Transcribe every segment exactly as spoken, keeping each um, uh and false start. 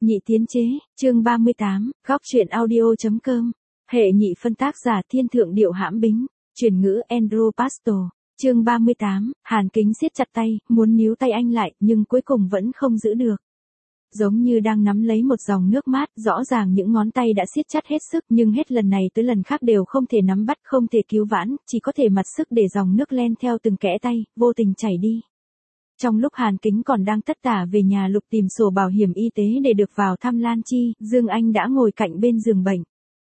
Nhị tiến chế, chương ba mươi tám, góc truyện audio.com. Hệ nhị phân tác giả thiên thượng điệu hãm bính, chuyển ngữ Andrew Pastor. Chương ba mươi tám, Hàn Kính siết chặt tay, muốn níu tay anh lại, nhưng cuối cùng vẫn không giữ được. Giống như đang nắm lấy một dòng nước mát, rõ ràng những ngón tay đã siết chặt hết sức, nhưng hết lần này tới lần khác đều không thể nắm bắt, không thể cứu vãn, chỉ có thể mặt sức để dòng nước len theo từng kẽ tay, vô tình chảy đi. Trong lúc Hàn Kính còn đang tất tả về nhà lục tìm sổ bảo hiểm y tế để được vào thăm Lan Chi, Dương Anh đã ngồi cạnh bên giường bệnh.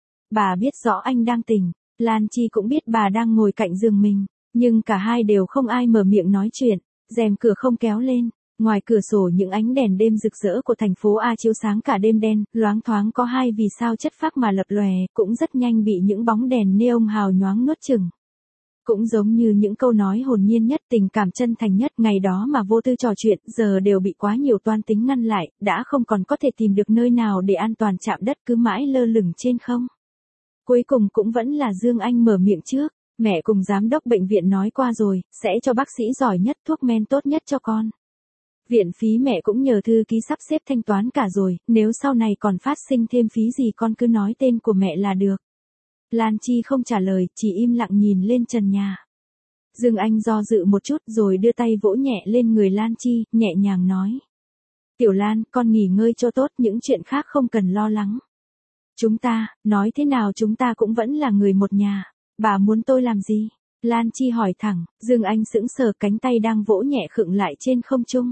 Bà biết rõ anh đang tỉnh, Lan Chi cũng biết bà đang ngồi cạnh giường mình, nhưng cả hai đều không ai mở miệng nói chuyện, rèm cửa không kéo lên, ngoài cửa sổ những ánh đèn đêm rực rỡ của thành phố A chiếu sáng cả đêm đen, loáng thoáng có hai vì sao chất phác mà lập lòe, cũng rất nhanh bị những bóng đèn neon hào nhoáng nuốt chửng. Cũng giống như những câu nói hồn nhiên nhất, tình cảm chân thành nhất ngày đó mà vô tư trò chuyện, giờ đều bị quá nhiều toan tính ngăn lại, đã không còn có thể tìm được nơi nào để an toàn chạm đất, cứ mãi lơ lửng trên không. Cuối cùng cũng vẫn là Dương Anh mở miệng trước, mẹ cùng giám đốc bệnh viện nói qua rồi, sẽ cho bác sĩ giỏi nhất thuốc men tốt nhất cho con. Viện phí mẹ cũng nhờ thư ký sắp xếp thanh toán cả rồi, nếu sau này còn phát sinh thêm phí gì con cứ nói tên của mẹ là được. Lan Chi không trả lời, chỉ im lặng nhìn lên trần nhà. Dương Anh do dự một chút rồi đưa tay vỗ nhẹ lên người Lan Chi, nhẹ nhàng nói. Tiểu Lan, con nghỉ ngơi cho tốt, những chuyện khác không cần lo lắng. Chúng ta, nói thế nào chúng ta cũng vẫn là người một nhà. Bà muốn tôi làm gì? Lan Chi hỏi thẳng, Dương Anh sững sờ, cánh tay đang vỗ nhẹ khựng lại trên không trung.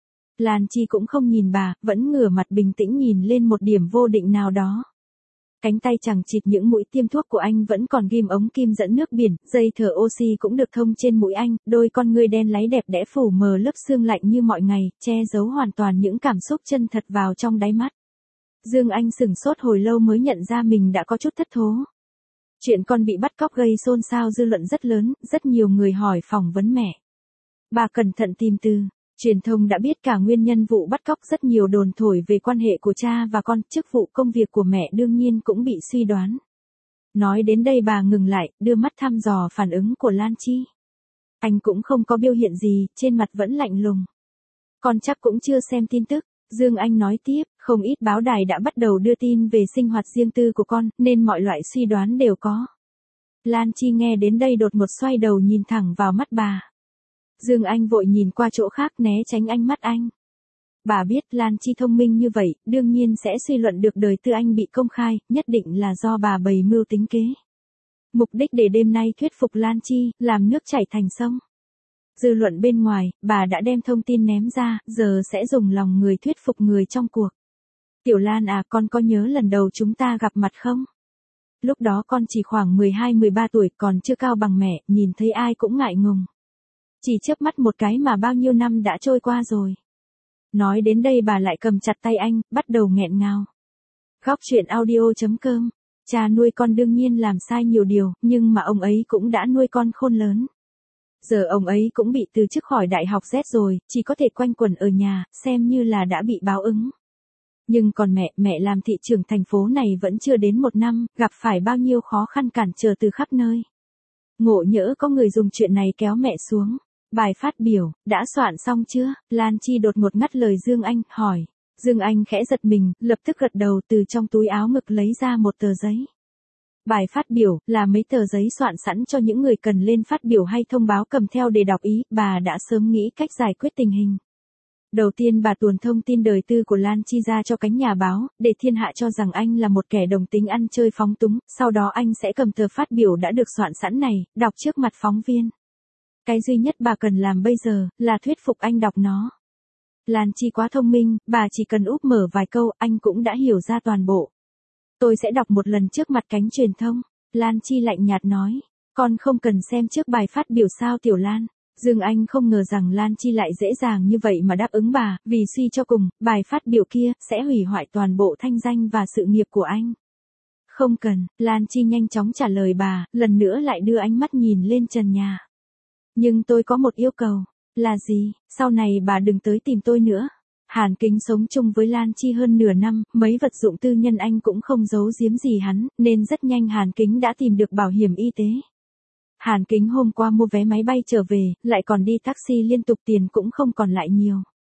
Lan Chi cũng không nhìn bà, vẫn ngửa mặt bình tĩnh nhìn lên một điểm vô định nào đó. Cánh tay chằng chịt những mũi tiêm thuốc của anh vẫn còn ghim ống kim dẫn nước biển, dây thở oxy cũng được thông trên mũi anh, đôi con ngươi đen láy đẹp đẽ phủ mờ lớp sương lạnh như mọi ngày, che giấu hoàn toàn những cảm xúc chân thật vào trong đáy mắt. Dương Anh sửng sốt hồi lâu mới nhận ra mình đã có chút thất thố. Chuyện con bị bắt cóc gây xôn xao dư luận rất lớn, rất nhiều người hỏi phỏng vấn mẹ. Bà cẩn thận tìm từ. Truyền thông đã biết cả nguyên nhân vụ bắt cóc, rất nhiều đồn thổi về quan hệ của cha và con, chức vụ công việc của mẹ đương nhiên cũng bị suy đoán. Nói đến đây bà ngừng lại, đưa mắt thăm dò phản ứng của Lan Chi. Anh cũng không có biểu hiện gì, trên mặt vẫn lạnh lùng. Con chắc cũng chưa xem tin tức, Dương Anh nói tiếp, không ít báo đài đã bắt đầu đưa tin về sinh hoạt riêng tư của con, nên mọi loại suy đoán đều có. Lan Chi nghe đến đây đột ngột xoay đầu nhìn thẳng vào mắt bà. Dương Anh vội nhìn qua chỗ khác né tránh ánh mắt anh. Bà biết Lan Chi thông minh như vậy, đương nhiên sẽ suy luận được đời tư anh bị công khai, nhất định là do bà bày mưu tính kế. Mục đích để đêm nay thuyết phục Lan Chi, làm nước chảy thành sông. Dư luận bên ngoài, bà đã đem thông tin ném ra, giờ sẽ dùng lòng người thuyết phục người trong cuộc. Tiểu Lan à, con có nhớ lần đầu chúng ta gặp mặt không? Lúc đó con chỉ khoảng mười hai mười ba tuổi, còn chưa cao bằng mẹ, nhìn thấy ai cũng ngại ngùng. Chỉ chớp mắt một cái mà bao nhiêu năm đã trôi qua rồi. Nói đến đây bà lại cầm chặt tay anh, bắt đầu nghẹn ngào. Góc truyện audio.com. Cha nuôi con đương nhiên làm sai nhiều điều, nhưng mà ông ấy cũng đã nuôi con khôn lớn. Giờ ông ấy cũng bị từ chức khỏi đại học Z rồi, chỉ có thể quanh quẩn ở nhà, xem như là đã bị báo ứng. Nhưng còn mẹ, mẹ làm thị trưởng thành phố này vẫn chưa đến một năm, gặp phải bao nhiêu khó khăn cản trở từ khắp nơi. Ngộ nhỡ có người dùng chuyện này kéo mẹ xuống. Bài phát biểu, đã soạn xong chưa? Lan Chi đột ngột ngắt lời Dương Anh, hỏi. Dương Anh khẽ giật mình, lập tức gật đầu, từ trong túi áo ngực lấy ra một tờ giấy. Bài phát biểu, là mấy tờ giấy soạn sẵn cho những người cần lên phát biểu hay thông báo cầm theo để đọc ý, bà đã sớm nghĩ cách giải quyết tình hình. Đầu tiên bà tuồn thông tin đời tư của Lan Chi ra cho cánh nhà báo, để thiên hạ cho rằng anh là một kẻ đồng tính ăn chơi phóng túng, sau đó anh sẽ cầm tờ phát biểu đã được soạn sẵn này, đọc trước mặt phóng viên. Cái duy nhất bà cần làm bây giờ, là thuyết phục anh đọc nó. Lan Chi quá thông minh, bà chỉ cần úp mở vài câu, anh cũng đã hiểu ra toàn bộ. Tôi sẽ đọc một lần trước mặt cánh truyền thông. Lan Chi lạnh nhạt nói, con không cần xem trước bài phát biểu sao Tiểu Lan. Dương Anh không ngờ rằng Lan Chi lại dễ dàng như vậy mà đáp ứng bà, vì suy cho cùng, bài phát biểu kia, sẽ hủy hoại toàn bộ thanh danh và sự nghiệp của anh. Không cần, Lan Chi nhanh chóng trả lời bà, lần nữa lại đưa ánh mắt nhìn lên trần nhà. Nhưng tôi có một yêu cầu. Là gì? Sau này bà đừng tới tìm tôi nữa. Hàn Kính sống chung với Lan Chi hơn nửa năm, mấy vật dụng tư nhân anh cũng không giấu giếm gì hắn, nên rất nhanh Hàn Kính đã tìm được bảo hiểm y tế. Hàn Kính hôm qua mua vé máy bay trở về, lại còn đi taxi liên tục, tiền cũng không còn lại nhiều.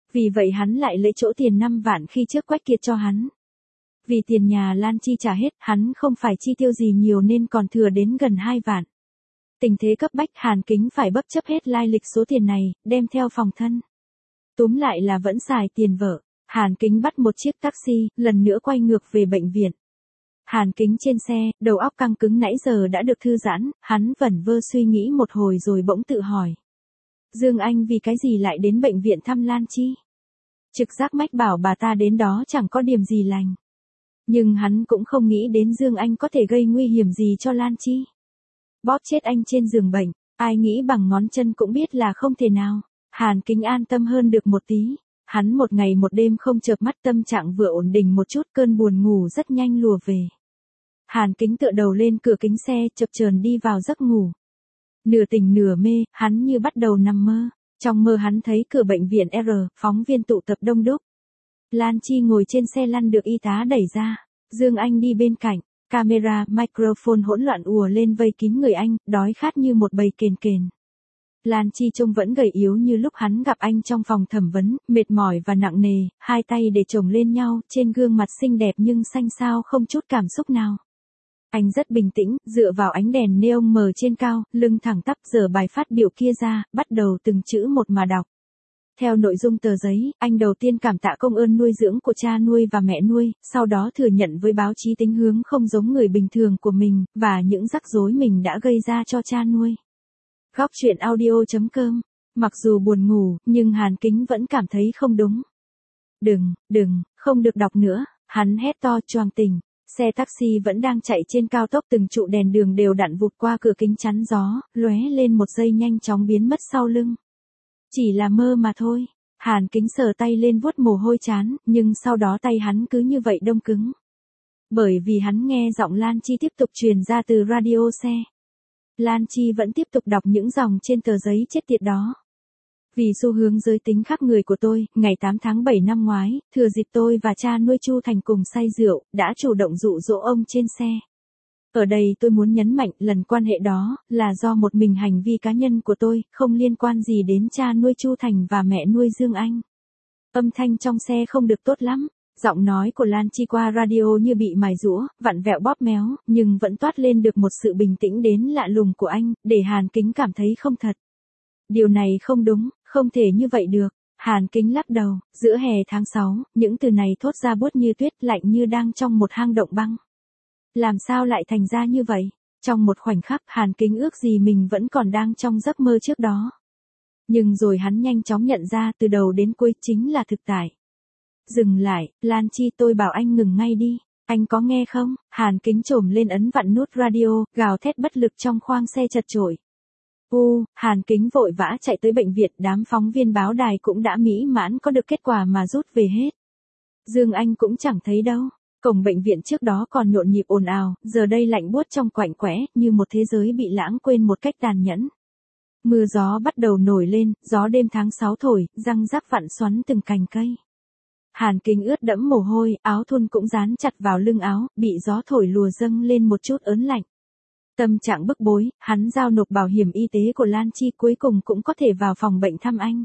Vì vậy hắn lại lấy chỗ tiền năm vạn khi trước Quách Kiệt cho hắn. Vì tiền nhà Lan chi trả hết, hắn không phải chi tiêu gì nhiều nên còn thừa đến gần hai vạn. Tình thế cấp bách, Hàn Kính phải bất chấp hết lai lịch số tiền này, đem theo phòng thân. Túm lại là vẫn xài tiền vợ. Hàn Kính bắt một chiếc taxi, lần nữa quay ngược về bệnh viện. Hàn Kính trên xe, đầu óc căng cứng nãy giờ đã được thư giãn, hắn vẩn vơ suy nghĩ một hồi rồi bỗng tự hỏi. Dương Anh vì cái gì lại đến bệnh viện thăm Lan Chi? Trực giác mách bảo bà ta đến đó chẳng có điểm gì lành. Nhưng hắn cũng không nghĩ đến Dương Anh có thể gây nguy hiểm gì cho Lan Chi. Bóp chết anh trên giường bệnh, ai nghĩ bằng ngón chân cũng biết là không thể nào. Hàn Kính an tâm hơn được một tí. Hắn một ngày một đêm không chợp mắt, tâm trạng vừa ổn định một chút, cơn buồn ngủ rất nhanh lùa về. Hàn Kính tựa đầu lên cửa kính xe, chập chờn đi vào giấc ngủ. Nửa tỉnh nửa mê, hắn như bắt đầu nằm mơ. Trong mơ hắn thấy cửa bệnh viện R, phóng viên tụ tập đông đúc. Lan Chi ngồi trên xe lăn được y tá đẩy ra. Dương Anh đi bên cạnh, camera, microphone hỗn loạn ùa lên vây kín người anh, đói khát như một bầy kền kền. Lan Chi trông vẫn gầy yếu như lúc hắn gặp anh trong phòng thẩm vấn, mệt mỏi và nặng nề, hai tay để chồng lên nhau, trên gương mặt xinh đẹp nhưng xanh xao không chút cảm xúc nào. Anh rất bình tĩnh, dựa vào ánh đèn neon mờ trên cao, lưng thẳng tắp, giở bài phát biểu kia ra, bắt đầu từng chữ một mà đọc. Theo nội dung tờ giấy, anh đầu tiên cảm tạ công ơn nuôi dưỡng của cha nuôi và mẹ nuôi, sau đó thừa nhận với báo chí tính hướng không giống người bình thường của mình, và những rắc rối mình đã gây ra cho cha nuôi. Góc truyện audio chấm com. Mặc dù buồn ngủ, nhưng Hàn Kính vẫn cảm thấy không đúng. Đừng, đừng, không được đọc nữa, hắn hét to choàng tỉnh. Xe taxi vẫn đang chạy trên cao tốc, từng trụ đèn đường đều đặn vụt qua cửa kính chắn gió, lóe lên một giây nhanh chóng biến mất sau lưng. Chỉ là mơ mà thôi. Hàn Kính sờ tay lên vuốt mồ hôi chán, nhưng sau đó tay hắn cứ như vậy đông cứng. Bởi vì hắn nghe giọng Lan Chi tiếp tục truyền ra từ radio xe. Lan Chi vẫn tiếp tục đọc những dòng trên tờ giấy chết tiệt đó. Vì xu hướng giới tính khác người của tôi, ngày tám tháng bảy năm ngoái, thừa dịp tôi và cha nuôi Chu Thành cùng say rượu, đã chủ động dụ dỗ ông trên xe. Ở đây tôi muốn nhấn mạnh lần quan hệ đó là do một mình hành vi cá nhân của tôi, không liên quan gì đến cha nuôi Chu Thành và mẹ nuôi Dương Anh. Âm thanh trong xe không được tốt lắm. Giọng nói của Lan Chi qua radio như bị mài giũa, vặn vẹo bóp méo, nhưng vẫn toát lên được một sự bình tĩnh đến lạ lùng của anh, để Hàn Kính cảm thấy không thật. Điều này không đúng, không thể như vậy được. Hàn Kính lắc đầu, giữa hè tháng sáu, những từ này thốt ra buốt như tuyết, lạnh như đang trong một hang động băng. Làm sao lại thành ra như vậy? Trong một khoảnh khắc, Hàn Kính ước gì mình vẫn còn đang trong giấc mơ trước đó. Nhưng rồi hắn nhanh chóng nhận ra từ đầu đến cuối chính là thực tại. Dừng lại, Lan Chi, tôi bảo anh ngừng ngay đi. Anh có nghe không? Hàn Kính trồm lên ấn vặn nút radio, gào thét bất lực trong khoang xe chật chội. U, Hàn Kính vội vã chạy tới bệnh viện, đám phóng viên báo đài cũng đã mỹ mãn có được kết quả mà rút về hết. Dương Anh cũng chẳng thấy đâu. Cổng bệnh viện trước đó còn nhộn nhịp ồn ào, giờ đây lạnh buốt trong quạnh quẽ, như một thế giới bị lãng quên một cách tàn nhẫn. Mưa gió bắt đầu nổi lên, gió đêm tháng sáu thổi, răng rắc vặn xoắn từng cành cây. Hàn Kính ướt đẫm mồ hôi, áo thun cũng dán chặt vào lưng áo, bị gió thổi lùa dâng lên một chút ớn lạnh. Tâm trạng bức bối, hắn giao nộp bảo hiểm y tế của Lan Chi, cuối cùng cũng có thể vào phòng bệnh thăm anh.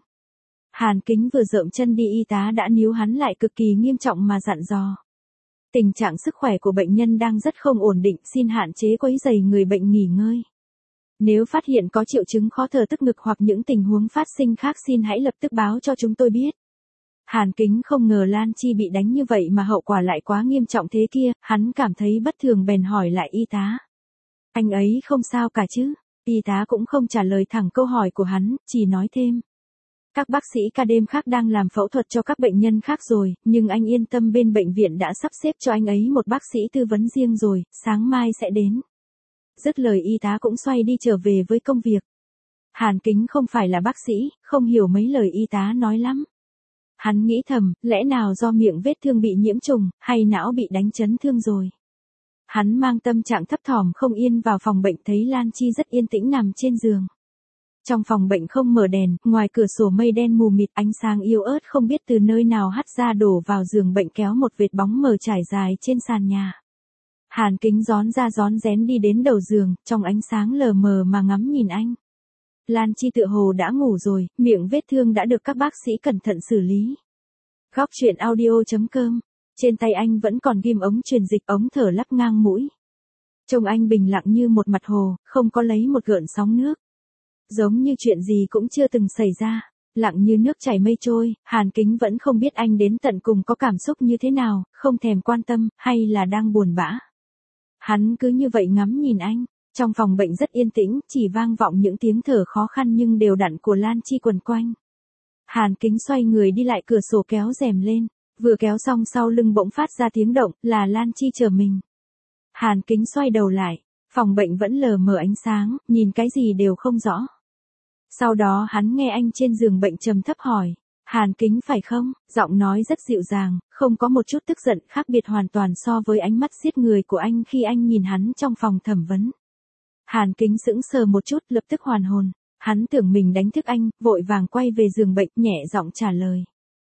Hàn Kính vừa dợm chân đi, y tá đã níu hắn lại cực kỳ nghiêm trọng mà dặn dò. Tình trạng sức khỏe của bệnh nhân đang rất không ổn định, xin hạn chế quấy rầy người bệnh nghỉ ngơi. Nếu phát hiện có triệu chứng khó thở tức ngực hoặc những tình huống phát sinh khác xin hãy lập tức báo cho chúng tôi biết. Hàn Kính không ngờ Lan Chi bị đánh như vậy mà hậu quả lại quá nghiêm trọng thế kia, hắn cảm thấy bất thường bèn hỏi lại y tá. Anh ấy không sao cả chứ? Y tá cũng không trả lời thẳng câu hỏi của hắn, chỉ nói thêm. Các bác sĩ ca đêm khác đang làm phẫu thuật cho các bệnh nhân khác rồi, nhưng anh yên tâm, bên bệnh viện đã sắp xếp cho anh ấy một bác sĩ tư vấn riêng rồi, sáng mai sẽ đến. Dứt lời y tá cũng xoay đi trở về với công việc. Hàn Kính không phải là bác sĩ, không hiểu mấy lời y tá nói lắm. Hắn nghĩ thầm, lẽ nào do miệng vết thương bị nhiễm trùng, hay não bị đánh chấn thương rồi. Hắn mang tâm trạng thấp thỏm không yên vào phòng bệnh, thấy Lan Chi rất yên tĩnh nằm trên giường. Trong phòng bệnh không mở đèn, ngoài cửa sổ mây đen mù mịt, ánh sáng yếu ớt không biết từ nơi nào hắt ra đổ vào giường bệnh, kéo một vệt bóng mờ trải dài trên sàn nhà. Hàn Kính rón ra rón rén đi đến đầu giường, trong ánh sáng lờ mờ mà ngắm nhìn anh. Lan Chi tựa hồ đã ngủ rồi, miệng vết thương đã được các bác sĩ cẩn thận xử lý. Góc truyện audio chấm com. Trên tay anh vẫn còn ghim ống truyền dịch, ống thở lắp ngang mũi. Trông anh bình lặng như một mặt hồ, không có lấy một gợn sóng nước. Giống như chuyện gì cũng chưa từng xảy ra, lặng như nước chảy mây trôi. Hàn Kính vẫn không biết anh đến tận cùng có cảm xúc như thế nào, không thèm quan tâm, hay là đang buồn bã. Hắn cứ như vậy ngắm nhìn anh. Trong phòng bệnh rất yên tĩnh, chỉ vang vọng những tiếng thở khó khăn nhưng đều đặn của Lan Chi quần quanh. Hàn Kính xoay người đi lại cửa sổ kéo rèm lên, vừa kéo xong sau lưng bỗng phát ra tiếng động, là Lan Chi chờ mình. Hàn Kính xoay đầu lại, phòng bệnh vẫn lờ mờ ánh sáng, nhìn cái gì đều không rõ. Sau đó hắn nghe anh trên giường bệnh trầm thấp hỏi, Hàn Kính phải không? Giọng nói rất dịu dàng, không có một chút tức giận, khác biệt hoàn toàn so với ánh mắt giết người của anh khi anh nhìn hắn trong phòng thẩm vấn. Hàn Kính sững sờ một chút, lập tức hoàn hồn. Hắn tưởng mình đánh thức anh, vội vàng quay về giường bệnh, nhẹ giọng trả lời.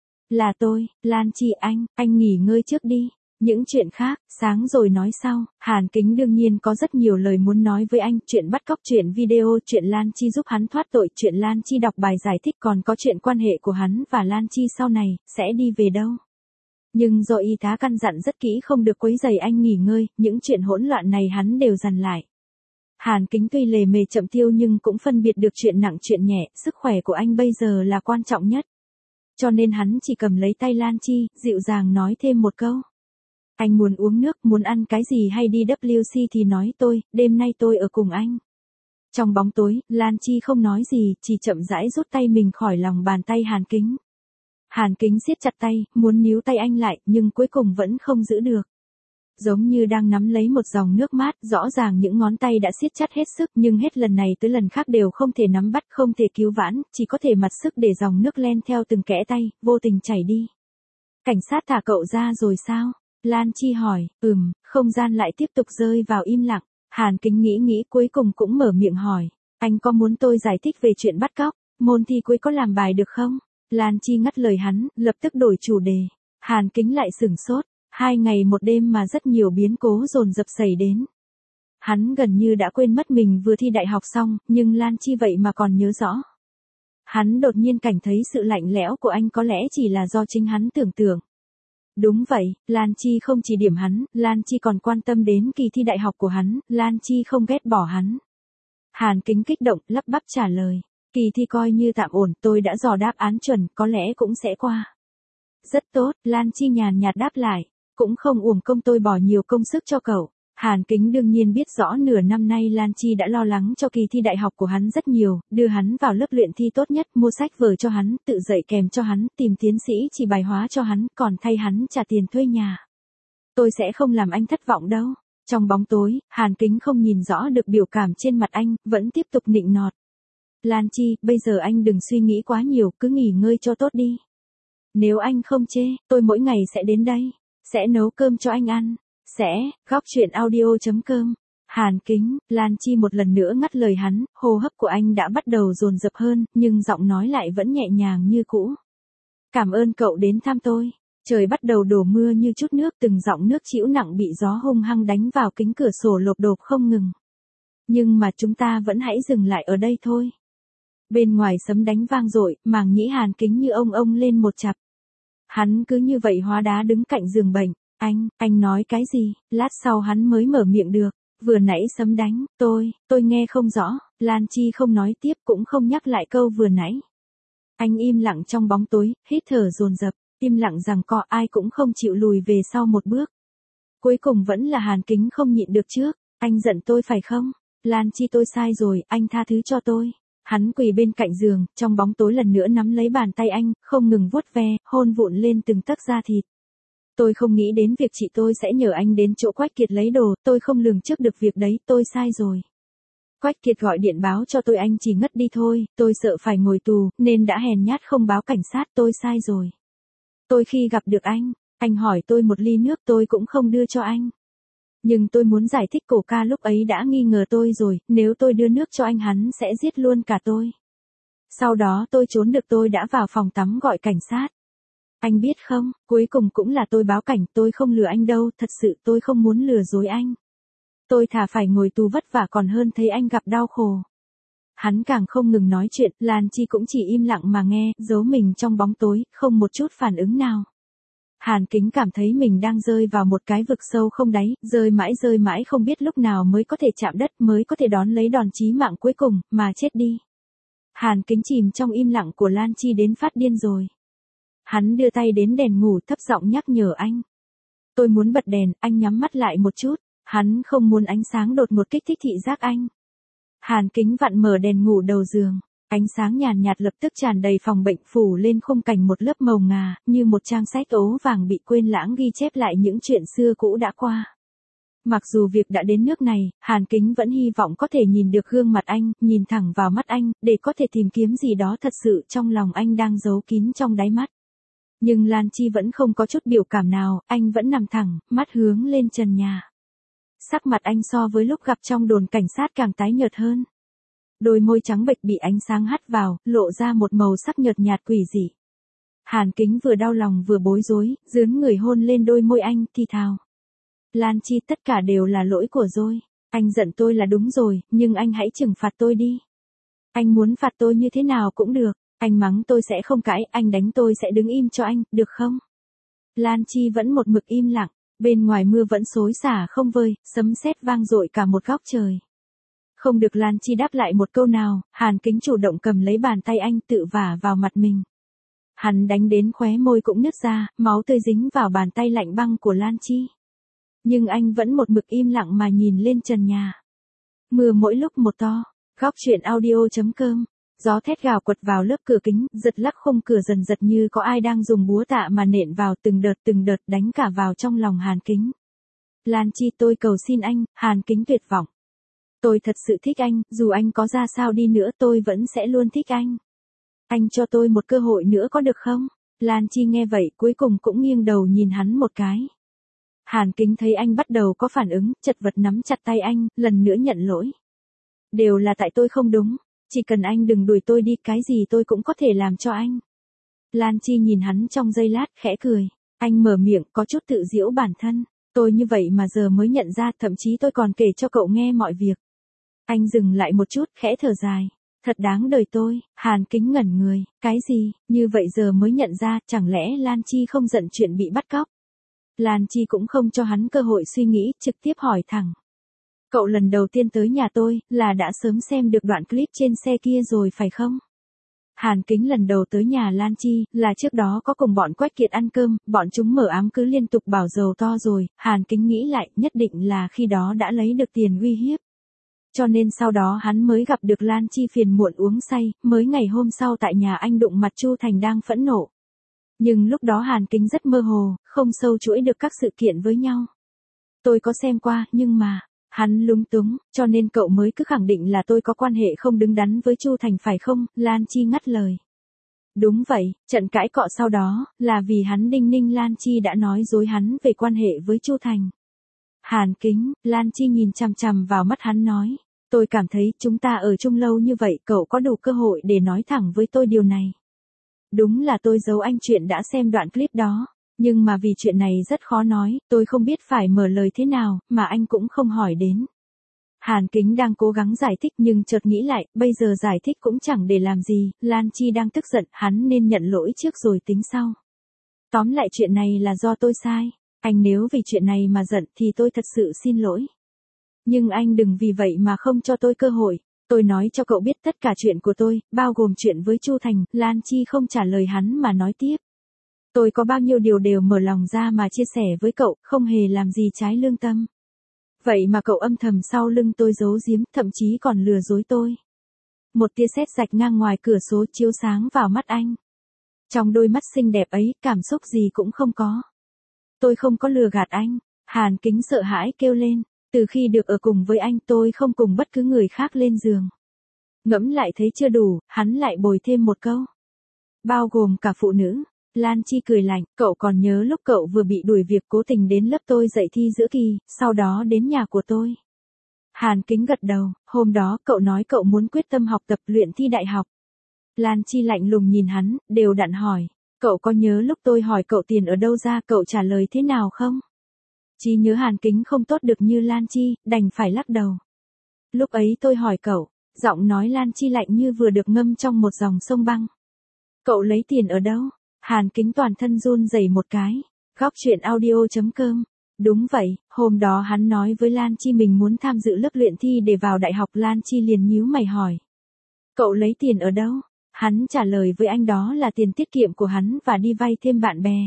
Là tôi, Lan Chi anh, anh nghỉ ngơi trước đi. Những chuyện khác, sáng rồi nói sau. Hàn Kính đương nhiên có rất nhiều lời muốn nói với anh. Chuyện bắt cóc, chuyện video, chuyện Lan Chi giúp hắn thoát tội, chuyện Lan Chi đọc bài giải thích, còn có chuyện quan hệ của hắn và Lan Chi sau này, sẽ đi về đâu. Nhưng do y tá căn dặn rất kỹ không được quấy rầy anh nghỉ ngơi, những chuyện hỗn loạn này hắn đều dằn lại. Hàn Kính tuy lề mề chậm tiêu nhưng cũng phân biệt được chuyện nặng chuyện nhẹ, sức khỏe của anh bây giờ là quan trọng nhất. Cho nên hắn chỉ cầm lấy tay Lan Chi, dịu dàng nói thêm một câu. Anh muốn uống nước, muốn ăn cái gì hay đi vê kép xê thì nói tôi, đêm nay tôi ở cùng anh. Trong bóng tối, Lan Chi không nói gì, chỉ chậm rãi rút tay mình khỏi lòng bàn tay Hàn Kính. Hàn Kính siết chặt tay, muốn níu tay anh lại, nhưng cuối cùng vẫn không giữ được. Giống như đang nắm lấy một dòng nước mát, rõ ràng những ngón tay đã siết chặt hết sức, nhưng hết lần này tới lần khác đều không thể nắm bắt, không thể cứu vãn, chỉ có thể mặc sức để dòng nước len theo từng kẽ tay, vô tình chảy đi. Cảnh sát thả cậu ra rồi sao? Lan Chi hỏi. Ừm. Không gian lại tiếp tục rơi vào im lặng. Hàn Kính nghĩ nghĩ cuối cùng cũng mở miệng hỏi. Anh có muốn tôi giải thích về chuyện bắt cóc? Môn thi cuối có làm bài được không? Lan Chi ngắt lời hắn, lập tức đổi chủ đề. Hàn Kính lại sửng sốt. Hai ngày một đêm mà rất nhiều biến cố dồn dập xảy đến. Hắn gần như đã quên mất mình vừa thi đại học xong, nhưng Lan Chi vậy mà còn nhớ rõ. Hắn đột nhiên cảm thấy sự lạnh lẽo của anh có lẽ chỉ là do chính hắn tưởng tượng. Đúng vậy, Lan Chi không chỉ điểm hắn, Lan Chi còn quan tâm đến kỳ thi đại học của hắn, Lan Chi không ghét bỏ hắn. Hàn Kính kích động, lắp bắp trả lời. Kỳ thi coi như tạm ổn, tôi đã dò đáp án chuẩn, có lẽ cũng sẽ qua. Rất tốt, Lan Chi nhàn nhạt đáp lại. Cũng không uổng công tôi bỏ nhiều công sức cho cậu. Hàn Kính đương nhiên biết rõ nửa năm nay Lan Chi đã lo lắng cho kỳ thi đại học của hắn rất nhiều, đưa hắn vào lớp luyện thi tốt nhất, mua sách vở cho hắn, tự dạy kèm cho hắn, tìm tiến sĩ chỉ bài hóa cho hắn, còn thay hắn trả tiền thuê nhà. Tôi sẽ không làm anh thất vọng đâu. Trong bóng tối, Hàn Kính không nhìn rõ được biểu cảm trên mặt anh, vẫn tiếp tục nịnh nọt. Lan Chi, bây giờ anh đừng suy nghĩ quá nhiều, cứ nghỉ ngơi cho tốt đi. Nếu anh không chê, tôi mỗi ngày sẽ đến đây. Sẽ nấu cơm cho anh ăn. Sẽ, góc truyện audio chấm com. Hàn Kính, Lan Chi một lần nữa ngắt lời hắn, hô hấp của anh đã bắt đầu dồn dập hơn, nhưng giọng nói lại vẫn nhẹ nhàng như cũ. Cảm ơn cậu đến thăm tôi. Trời bắt đầu đổ mưa như chút nước, từng giọng nước trĩu nặng bị gió hung hăng đánh vào kính cửa sổ lộp độp không ngừng. Nhưng mà chúng ta vẫn hãy dừng lại ở đây thôi. Bên ngoài sấm đánh vang dội, màng nhĩ Hàn Kính như ông ông lên một chặp. Hắn cứ như vậy hóa đá đứng cạnh giường bệnh. Anh, anh nói cái gì? Lát sau hắn mới mở miệng được. Vừa nãy sấm đánh, tôi, tôi nghe không rõ. Lan Chi không nói tiếp cũng không nhắc lại câu vừa nãy. Anh im lặng trong bóng tối, hít thở dồn dập, im lặng rằng có ai cũng không chịu lùi về sau một bước. Cuối cùng vẫn là Hàn Kính không nhịn được trước. Anh giận tôi phải không? Lan Chi tôi sai rồi, anh tha thứ cho tôi. Hắn quỳ bên cạnh giường, trong bóng tối lần nữa nắm lấy bàn tay anh, không ngừng vuốt ve, hôn vụn lên từng tấc da thịt. Tôi không nghĩ đến việc chị tôi sẽ nhờ anh đến chỗ Quách Kiệt lấy đồ, tôi không lường trước được việc đấy, tôi sai rồi. Quách Kiệt gọi điện báo cho tôi anh chỉ ngất đi thôi, tôi sợ phải ngồi tù, nên đã hèn nhát không báo cảnh sát, tôi sai rồi. Tôi khi gặp được anh, anh hỏi tôi một ly nước tôi cũng không đưa cho anh. Nhưng tôi muốn giải thích cổ ca lúc ấy đã nghi ngờ tôi rồi, nếu tôi đưa nước cho anh hắn sẽ giết luôn cả tôi. Sau đó tôi trốn được tôi đã vào phòng tắm gọi cảnh sát. Anh biết không, cuối cùng cũng là tôi báo cảnh, tôi không lừa anh đâu, thật sự tôi không muốn lừa dối anh. Tôi thà phải ngồi tù vất vả còn hơn thấy anh gặp đau khổ. Hắn càng không ngừng nói chuyện, Lan Chi cũng chỉ im lặng mà nghe, giấu mình trong bóng tối, không một chút phản ứng nào. Hàn Kính cảm thấy mình đang rơi vào một cái vực sâu không đáy, rơi mãi rơi mãi không biết lúc nào mới có thể chạm đất, mới có thể đón lấy đòn chí mạng cuối cùng, mà chết đi. Hàn Kính chìm trong im lặng của Lan Chi đến phát điên rồi. Hắn đưa tay đến đèn ngủ thấp giọng nhắc nhở anh. Tôi muốn bật đèn, anh nhắm mắt lại một chút. Hắn không muốn ánh sáng đột ngột kích thích thị giác anh. Hàn Kính vặn mở đèn ngủ đầu giường. Ánh sáng nhàn nhạt lập tức tràn đầy phòng bệnh phủ lên khung cảnh một lớp màu ngà, như một trang sách ố vàng bị quên lãng ghi chép lại những chuyện xưa cũ đã qua. Mặc dù việc đã đến nước này, Hàn Kính vẫn hy vọng có thể nhìn được gương mặt anh, nhìn thẳng vào mắt anh, để có thể tìm kiếm gì đó thật sự trong lòng anh đang giấu kín trong đáy mắt. Nhưng Lan Chi vẫn không có chút biểu cảm nào, anh vẫn nằm thẳng, mắt hướng lên trần nhà. Sắc mặt anh so với lúc gặp trong đồn cảnh sát càng tái nhợt hơn. Đôi môi trắng bệch bị ánh sáng hắt vào, lộ ra một màu sắc nhợt nhạt quỷ dị. Hàn Kính vừa đau lòng vừa bối rối, dướn người hôn lên đôi môi anh, thì thào. Lan Chi, tất cả đều là lỗi của tôi. Anh giận tôi là đúng rồi, nhưng anh hãy trừng phạt tôi đi. Anh muốn phạt tôi như thế nào cũng được. Anh mắng tôi sẽ không cãi, anh đánh tôi sẽ đứng im cho anh, được không? Lan Chi vẫn một mực im lặng, bên ngoài mưa vẫn xối xả không vơi, sấm sét vang dội cả một góc trời. Không được Lan Chi đáp lại một câu nào, Hàn Kính chủ động cầm lấy bàn tay anh tự vả vào mặt mình. Hắn đánh đến khóe môi cũng nứt ra, máu tươi dính vào bàn tay lạnh băng của Lan Chi. Nhưng anh vẫn một mực im lặng mà nhìn lên trần nhà. Mưa mỗi lúc một to, góc truyện audio chấm com. Gió thét gào quật vào lớp cửa kính, giật lắc khung cửa dần giật như có ai đang dùng búa tạ mà nện vào từng đợt từng đợt đánh cả vào trong lòng Hàn Kính. Lan Chi, tôi cầu xin anh, Hàn Kính tuyệt vọng. Tôi thật sự thích anh, dù anh có ra sao đi nữa tôi vẫn sẽ luôn thích anh. Anh cho tôi một cơ hội nữa có được không? Lan Chi nghe vậy cuối cùng cũng nghiêng đầu nhìn hắn một cái. Hàn Kính thấy anh bắt đầu có phản ứng, chật vật nắm chặt tay anh, lần nữa nhận lỗi. Đều là tại tôi không đúng. Chỉ cần anh đừng đuổi tôi đi, cái gì tôi cũng có thể làm cho anh. Lan Chi nhìn hắn trong giây lát, khẽ cười. Anh mở miệng, có chút tự giễu bản thân. Tôi như vậy mà giờ mới nhận ra, thậm chí tôi còn kể cho cậu nghe mọi việc. Anh dừng lại một chút, khẽ thở dài. Thật đáng đời tôi. Hàn Kính ngẩn người. Cái gì, như vậy giờ mới nhận ra, chẳng lẽ Lan Chi không giận chuyện bị bắt cóc? Lan Chi cũng không cho hắn cơ hội suy nghĩ, trực tiếp hỏi thẳng. Cậu lần đầu tiên tới nhà tôi, là đã sớm xem được đoạn clip trên xe kia rồi phải không? Hàn Kính lần đầu tới nhà Lan Chi, là trước đó có cùng bọn Quách Kiệt ăn cơm, bọn chúng mở ám cứ liên tục bảo giàu to rồi, Hàn Kính nghĩ lại, nhất định là khi đó đã lấy được tiền uy hiếp. Cho nên sau đó hắn mới gặp được Lan Chi phiền muộn uống say, mới ngày hôm sau tại nhà anh đụng mặt Chu Thành đang phẫn nộ. Nhưng lúc đó Hàn Kính rất mơ hồ, không sâu chuỗi được các sự kiện với nhau. Tôi có xem qua, nhưng mà... Hắn lúng túng, cho nên cậu mới cứ khẳng định là tôi có quan hệ không đứng đắn với Chu Thành phải không? Lan Chi ngắt lời. Đúng vậy, trận cãi cọ sau đó, là vì hắn đinh ninh Lan Chi đã nói dối hắn về quan hệ với Chu Thành. Hàn Kính, Lan Chi nhìn chằm chằm vào mắt hắn nói. Tôi cảm thấy chúng ta ở chung lâu như vậy, cậu có đủ cơ hội để nói thẳng với tôi điều này. Đúng là tôi giấu anh chuyện đã xem đoạn clip đó. Nhưng mà vì chuyện này rất khó nói, tôi không biết phải mở lời thế nào, mà anh cũng không hỏi đến. Hàn Kính đang cố gắng giải thích nhưng chợt nghĩ lại, bây giờ giải thích cũng chẳng để làm gì, Lan Chi đang tức giận, hắn nên nhận lỗi trước rồi tính sau. Tóm lại chuyện này là do tôi sai, anh nếu vì chuyện này mà giận thì tôi thật sự xin lỗi. Nhưng anh đừng vì vậy mà không cho tôi cơ hội, tôi nói cho cậu biết tất cả chuyện của tôi, bao gồm chuyện với Chu Thành, Lan Chi không trả lời hắn mà nói tiếp. Tôi có bao nhiêu điều đều mở lòng ra mà chia sẻ với cậu, không hề làm gì trái lương tâm. Vậy mà cậu âm thầm sau lưng tôi giấu giếm, thậm chí còn lừa dối tôi. Một tia sét rạch ngang ngoài cửa sổ chiếu sáng vào mắt anh. Trong đôi mắt xinh đẹp ấy, cảm xúc gì cũng không có. Tôi không có lừa gạt anh. Hàn Kính sợ hãi kêu lên. Từ khi được ở cùng với anh tôi không cùng bất cứ người khác lên giường. Ngẫm lại thấy chưa đủ, hắn lại bồi thêm một câu. Bao gồm cả phụ nữ. Lan Chi cười lạnh, cậu còn nhớ lúc cậu vừa bị đuổi việc cố tình đến lớp tôi dạy thi giữa kỳ, sau đó đến nhà của tôi. Hàn Kính gật đầu, hôm đó cậu nói cậu muốn quyết tâm học tập luyện thi đại học. Lan Chi lạnh lùng nhìn hắn, đều đặn hỏi, cậu có nhớ lúc tôi hỏi cậu tiền ở đâu ra cậu trả lời thế nào không? Trí nhớ Hàn Kính không tốt được như Lan Chi, đành phải lắc đầu. Lúc ấy tôi hỏi cậu, Giọng nói Lan Chi lạnh như vừa được ngâm trong một dòng sông băng. Cậu lấy tiền ở đâu? Hàn Kính toàn thân run rẩy một cái. Góc truyện audio chấm com. Đúng vậy, hôm đó hắn nói với Lan Chi mình muốn tham dự lớp luyện thi để vào đại học. Lan Chi liền nhíu mày hỏi. Cậu lấy tiền ở đâu? Hắn trả lời với anh đó là tiền tiết kiệm của hắn và đi vay thêm bạn bè.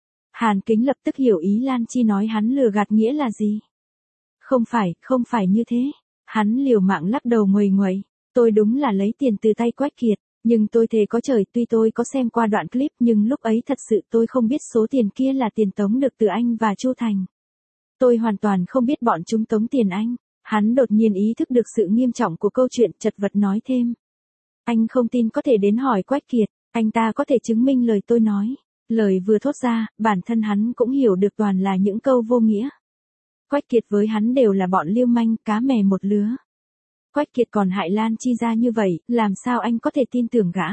Hàn Kính lập tức hiểu ý Lan Chi nói hắn lừa gạt nghĩa là gì. Không phải, không phải như thế. Hắn liều mạng lắc đầu nguầy nguậy. Tôi đúng là lấy tiền từ tay Quách Kiệt, nhưng tôi thề có trời tuy tôi có xem qua đoạn clip nhưng lúc ấy thật sự tôi không biết số tiền kia là tiền tống được từ anh và Chu Thành. Tôi hoàn toàn không biết bọn chúng tống tiền anh. Hắn đột nhiên ý thức được sự nghiêm trọng của câu chuyện, chật vật nói thêm. Anh không tin có thể đến hỏi Quách Kiệt, anh ta có thể chứng minh lời tôi nói. Lời vừa thốt ra, bản thân hắn cũng hiểu được toàn là những câu vô nghĩa. Quách Kiệt với hắn đều là bọn lưu manh, cá mè một lứa. Quách Kiệt còn hại Lan Chi ra như vậy, làm sao anh có thể tin tưởng gã?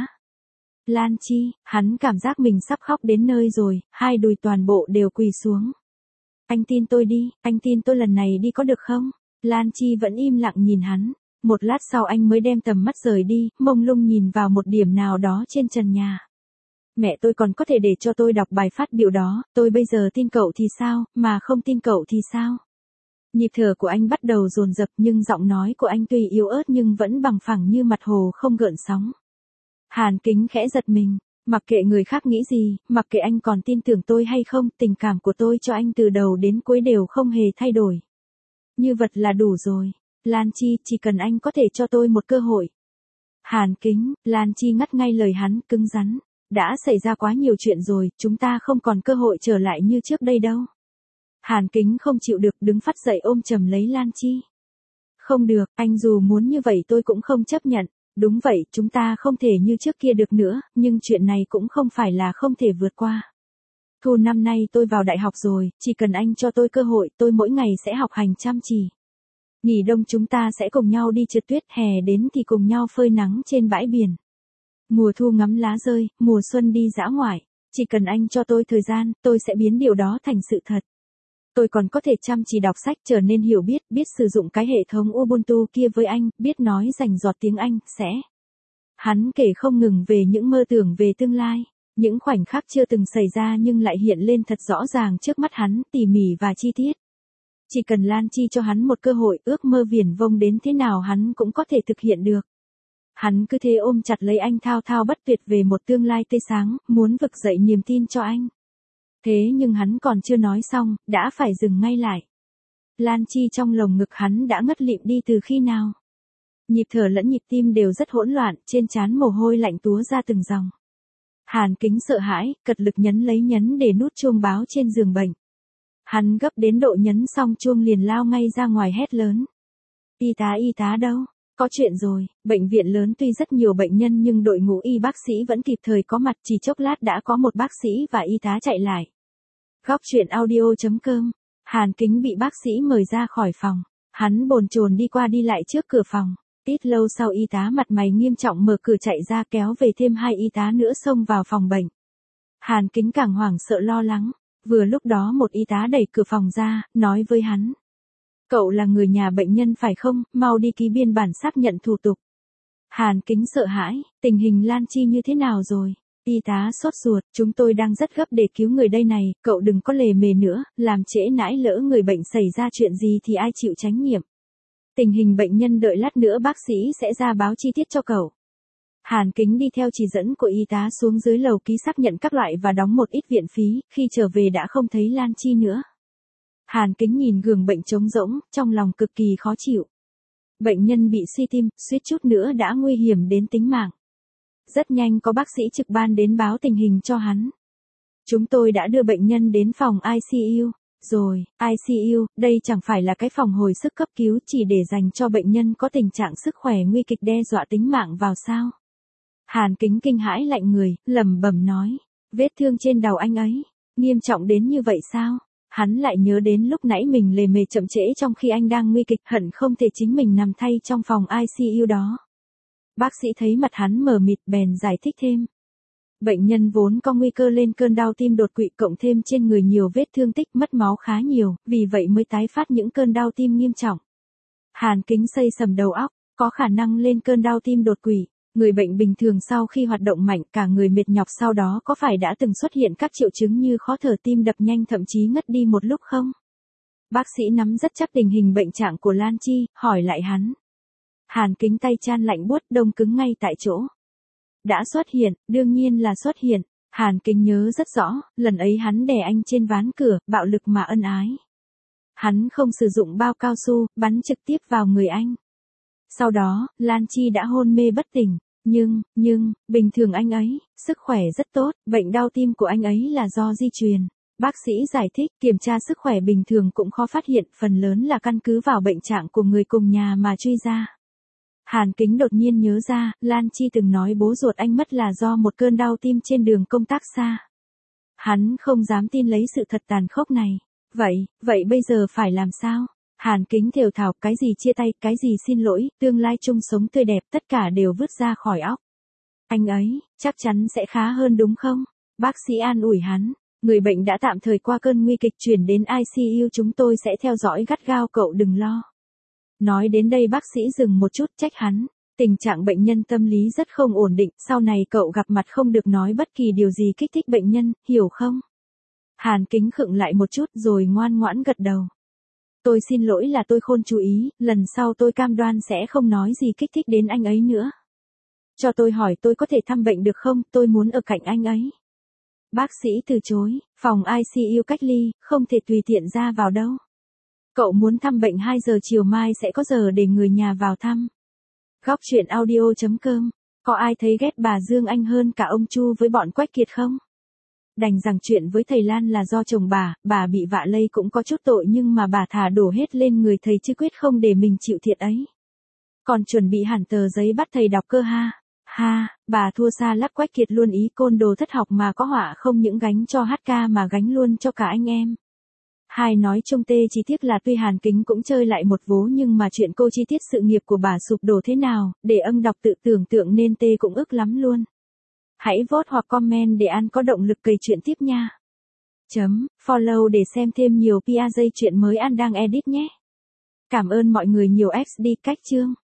Lan Chi, hắn cảm giác mình sắp khóc đến nơi rồi, hai đùi toàn bộ đều quỳ xuống. Anh tin tôi đi, anh tin tôi lần này đi có được không? Lan Chi vẫn im lặng nhìn hắn. Một lát sau anh mới đem tầm mắt rời đi, mông lung nhìn vào một điểm nào đó trên trần nhà. Mẹ tôi còn có thể để cho tôi đọc bài phát biểu đó, tôi bây giờ tin cậu thì sao, mà không tin cậu thì sao? Nhịp thở của anh bắt đầu dồn dập nhưng giọng nói của anh tuy yếu ớt nhưng vẫn bằng phẳng như mặt hồ không gợn sóng. Hàn Kính khẽ giật mình, mặc kệ người khác nghĩ gì, mặc kệ anh còn tin tưởng tôi hay không, tình cảm của tôi cho anh từ đầu đến cuối đều không hề thay đổi. Như vật là đủ rồi. Lan Chi, chỉ cần anh có thể cho tôi một cơ hội. Hàn Kính, Lan Chi ngắt ngay lời hắn, cứng rắn. Đã xảy ra quá nhiều chuyện rồi, chúng ta không còn cơ hội trở lại như trước đây đâu. Hàn Kính không chịu được, đứng phắt dậy ôm chầm lấy Lan Chi. Không được, anh dù muốn như vậy tôi cũng không chấp nhận. Đúng vậy, chúng ta không thể như trước kia được nữa, nhưng chuyện này cũng không phải là không thể vượt qua. Thu năm nay tôi vào đại học rồi, chỉ cần anh cho tôi cơ hội, tôi mỗi ngày sẽ học hành chăm chỉ. Nghỉ đông chúng ta sẽ cùng nhau đi trượt tuyết, hè đến thì cùng nhau phơi nắng trên bãi biển. Mùa thu ngắm lá rơi, mùa xuân đi dã ngoại. Chỉ cần anh cho tôi thời gian, tôi sẽ biến điều đó thành sự thật. Tôi còn có thể chăm chỉ đọc sách, trở nên hiểu biết, biết sử dụng cái hệ thống Ubuntu kia với anh, biết nói rành rọt tiếng Anh, sẽ. Hắn kể không ngừng về những mơ tưởng về tương lai, những khoảnh khắc chưa từng xảy ra nhưng lại hiện lên thật rõ ràng trước mắt hắn, tỉ mỉ và chi tiết. Chỉ cần Lan Chi cho hắn một cơ hội, ước mơ viển vông đến thế nào hắn cũng có thể thực hiện được. Hắn cứ thế ôm chặt lấy anh thao thao bất tuyệt về một tương lai tươi sáng, muốn vực dậy niềm tin cho anh. Thế nhưng hắn còn chưa nói xong, đã phải dừng ngay lại. Lan Chi trong lồng ngực hắn đã ngất lịm đi từ khi nào? Nhịp thở lẫn nhịp tim đều rất hỗn loạn, trên trán mồ hôi lạnh túa ra từng dòng. Hàn Kính sợ hãi, cật lực nhấn lấy nhấn để nút chuông báo trên giường bệnh. Hắn gấp đến độ nhấn xong chuông liền lao ngay ra ngoài hét lớn. Y tá y tá đâu? Có chuyện rồi, bệnh viện lớn tuy rất nhiều bệnh nhân nhưng đội ngũ y bác sĩ vẫn kịp thời có mặt, chỉ chốc lát đã có một bác sĩ và y tá chạy lại. Góc truyện audio chấm com. Hàn Kính bị bác sĩ mời ra khỏi phòng. Hắn bồn chồn đi qua đi lại trước cửa phòng. Ít lâu sau y tá mặt mày nghiêm trọng mở cửa chạy ra kéo về thêm hai y tá nữa xông vào phòng bệnh. Hàn Kính càng hoảng sợ lo lắng. Vừa lúc đó một y tá đẩy cửa phòng ra, nói với hắn. Cậu là người nhà bệnh nhân phải không, mau đi ký biên bản xác nhận thủ tục. Hàn Kính sợ hãi, tình hình Lan Chi như thế nào rồi? Y tá sốt ruột, chúng tôi đang rất gấp để cứu người đây này, cậu đừng có lề mề nữa, làm trễ nãi lỡ người bệnh xảy ra chuyện gì thì ai chịu trách nhiệm. Tình hình bệnh nhân đợi lát nữa bác sĩ sẽ ra báo chi tiết cho cậu. Hàn Kính đi theo chỉ dẫn của y tá xuống dưới lầu ký xác nhận các loại và đóng một ít viện phí, khi trở về đã không thấy Lan Chi nữa. Hàn Kính nhìn giường bệnh trống rỗng, trong lòng cực kỳ khó chịu. Bệnh nhân bị suy tim, suýt chút nữa đã nguy hiểm đến tính mạng. Rất nhanh có bác sĩ trực ban đến báo tình hình cho hắn. Chúng tôi đã đưa bệnh nhân đến phòng i xê u. Rồi, i xê u, đây chẳng phải là cái phòng hồi sức cấp cứu chỉ để dành cho bệnh nhân có tình trạng sức khỏe nguy kịch đe dọa tính mạng vào sao? Hàn Kính kinh hãi lạnh người, lẩm bẩm nói. Vết thương trên đầu anh ấy, nghiêm trọng đến như vậy sao? Hắn lại nhớ đến lúc nãy mình lề mề chậm trễ trong khi anh đang nguy kịch, hận không thể chính mình nằm thay trong phòng i xê u đó. Bác sĩ thấy mặt hắn mờ mịt bèn giải thích thêm. Bệnh nhân vốn có nguy cơ lên cơn đau tim đột quỵ, cộng thêm trên người nhiều vết thương tích, mất máu khá nhiều, vì vậy mới tái phát những cơn đau tim nghiêm trọng. Hàn Kính xây sầm đầu óc, có khả năng lên cơn đau tim đột quỵ. Người bệnh bình thường sau khi hoạt động mạnh cả người mệt nhọc sau đó có phải đã từng xuất hiện các triệu chứng như khó thở, tim đập nhanh, thậm chí ngất đi một lúc không? Bác sĩ nắm rất chắc tình hình bệnh trạng của Lan Chi, hỏi lại hắn. Hàn Kính tay chan lạnh buốt, đông cứng ngay tại chỗ. Đã xuất hiện, đương nhiên là xuất hiện. Hàn Kính nhớ rất rõ, lần ấy hắn đè anh trên ván cửa, bạo lực mà ân ái. Hắn không sử dụng bao cao su, bắn trực tiếp vào người anh. Sau đó, Lan Chi đã hôn mê bất tỉnh. Nhưng, nhưng, bình thường anh ấy, sức khỏe rất tốt, bệnh đau tim của anh ấy là do di truyền. Bác sĩ giải thích, kiểm tra sức khỏe bình thường cũng khó phát hiện, phần lớn là căn cứ vào bệnh trạng của người cùng nhà mà truy ra. Hàn Kính đột nhiên nhớ ra, Lan Chi từng nói bố ruột anh mất là do một cơn đau tim trên đường công tác xa. Hắn không dám tin lấy sự thật tàn khốc này. Vậy, vậy bây giờ phải làm sao? Hàn Kính thều thào, cái gì chia tay, cái gì xin lỗi, tương lai chung sống tươi đẹp, tất cả đều vứt ra khỏi óc. Anh ấy, chắc chắn sẽ khá hơn đúng không? Bác sĩ an ủi hắn, người bệnh đã tạm thời qua cơn nguy kịch, chuyển đến i xê u, chúng tôi sẽ theo dõi gắt gao, cậu đừng lo. Nói đến đây bác sĩ dừng một chút, trách hắn, tình trạng bệnh nhân tâm lý rất không ổn định, sau này cậu gặp mặt không được nói bất kỳ điều gì kích thích bệnh nhân, hiểu không? Hàn Kính khựng lại một chút rồi ngoan ngoãn gật đầu. Tôi xin lỗi là tôi không chú ý, lần sau tôi cam đoan sẽ không nói gì kích thích đến anh ấy nữa. Cho tôi hỏi tôi có thể thăm bệnh được không, tôi muốn ở cạnh anh ấy. Bác sĩ từ chối, phòng i xê u cách ly, không thể tùy tiện ra vào đâu. Cậu muốn thăm bệnh hai giờ chiều mai sẽ có giờ để người nhà vào thăm. Góc chuyện audio chấm com, có ai thấy ghét bà Dương Anh hơn cả ông Chu với bọn Quách Kiệt không? Đành rằng chuyện với thầy Lan là do chồng bà, bà bị vạ lây cũng có chút tội nhưng mà bà thả đổ hết lên người thầy chứ quyết không để mình chịu thiệt ấy. Còn chuẩn bị hẳn tờ giấy bắt thầy đọc cơ ha. Ha, bà thua xa lắc Quách Kiệt luôn, ý côn đồ thất học mà có họa không những gánh cho hát ca mà gánh luôn cho cả anh em. Hai nói chung tê chi tiết là tuy Hàn Kính cũng chơi lại một vố nhưng mà chuyện cô chi tiết sự nghiệp của bà sụp đổ thế nào, để âng đọc tự tưởng tượng nên tê cũng ức lắm luôn. Hãy vote hoặc comment để An có động lực kể chuyện tiếp nha. Chấm, follow để xem thêm nhiều pê a dây chuyện mới An đang edit nhé. Cảm ơn mọi người nhiều. X đi cách chương.